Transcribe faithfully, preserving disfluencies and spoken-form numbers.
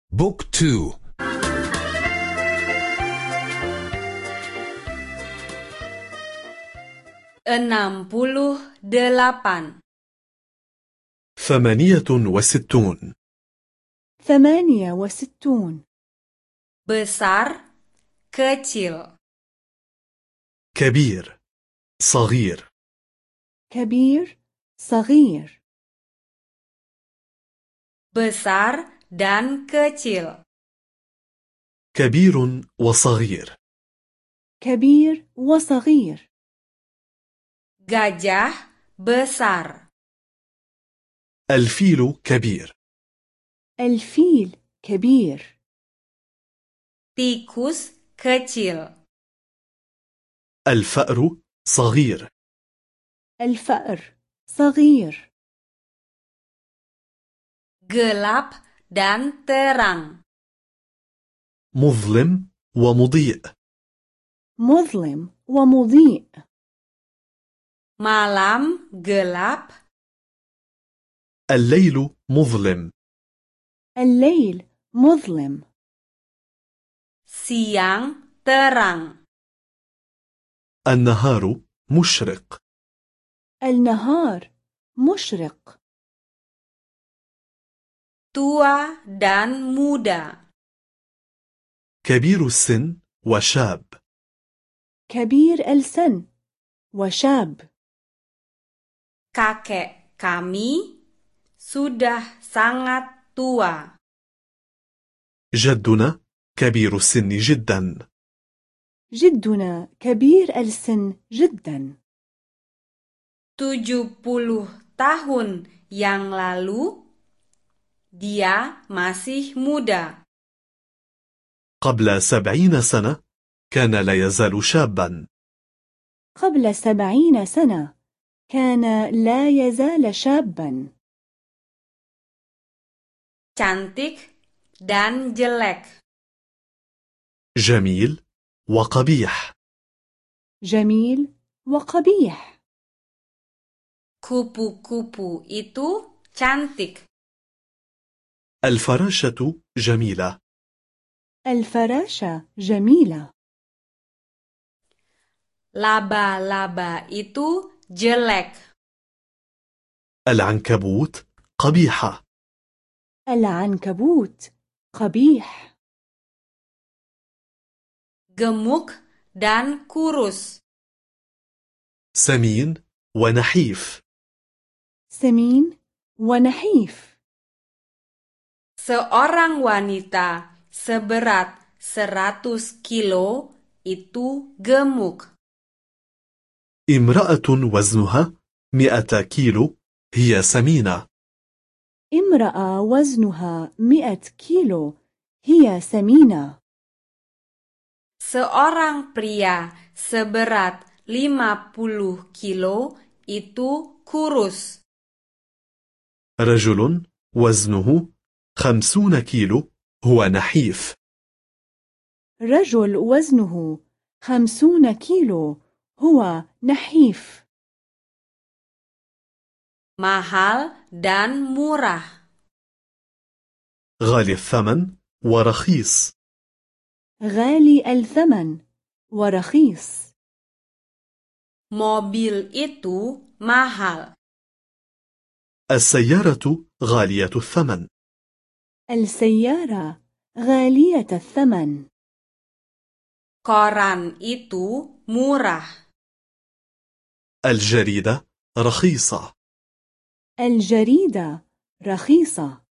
بوك تو. enam puluh delapan. ثمانية وستون. ثمانية وستون. Besar, kecil. كبير، صغير. كبير، صغير. Besar dan kecil. كبير وصغير. كبير وصغير. Gajah besar. الفيل كبير. الفيل كبير. Tikus kecil. الفأر صغير. الفأر صغير. Gelap dan terang. مظلم ومضيء. مظلم ومضيء. Malam gelap. الليل مظلم. الليل مظلم. Siang terang. النهار مشرق. النهار مشرق. Tua dan muda. كبير السن وشاب. كبير السن وشاب. Kakek kami sudah sangat tua. جدنا كبير السن جدا. جدنا كبير السن جدا. tujuh puluh tahun yang lalu, dia masih muda. قبل سبعين سنة كان لا يزال شابا. قبل سبعين سنة كان لا يزال شابا. Cantik dan jelek. جميل وقبيح. جميل وقبيح. Kupu-kupu itu cantik. الفراشة جميلة. الفراشة جميلة. Laba-laba itu jelek. العنكبوت قبيحة. العنكبوت قبيح. Gemuk dan kurus. سمين ونحيف. سمين ونحيف. Seorang wanita seberat seratus kilo itu gemuk. امرأة وزنها مئة كيلو هي سمينة. امرأة وزنها مئة كيلو هي سمينة. Seorang pria seberat lima puluh kilo itu kurus. رجل وزنه خمسون كيلو هو نحيف. رجل وزنه خمسون كيلو هو نحيف. Mahal dan murah. غالي الثمن ورخيص. غالي الثمن ورخيص. Mobil itu mahal. السيارة غالية الثمن. السيارة غالية الثمن. Koran itu murah. الجريدة رخيصة. الجريدة رخيصة.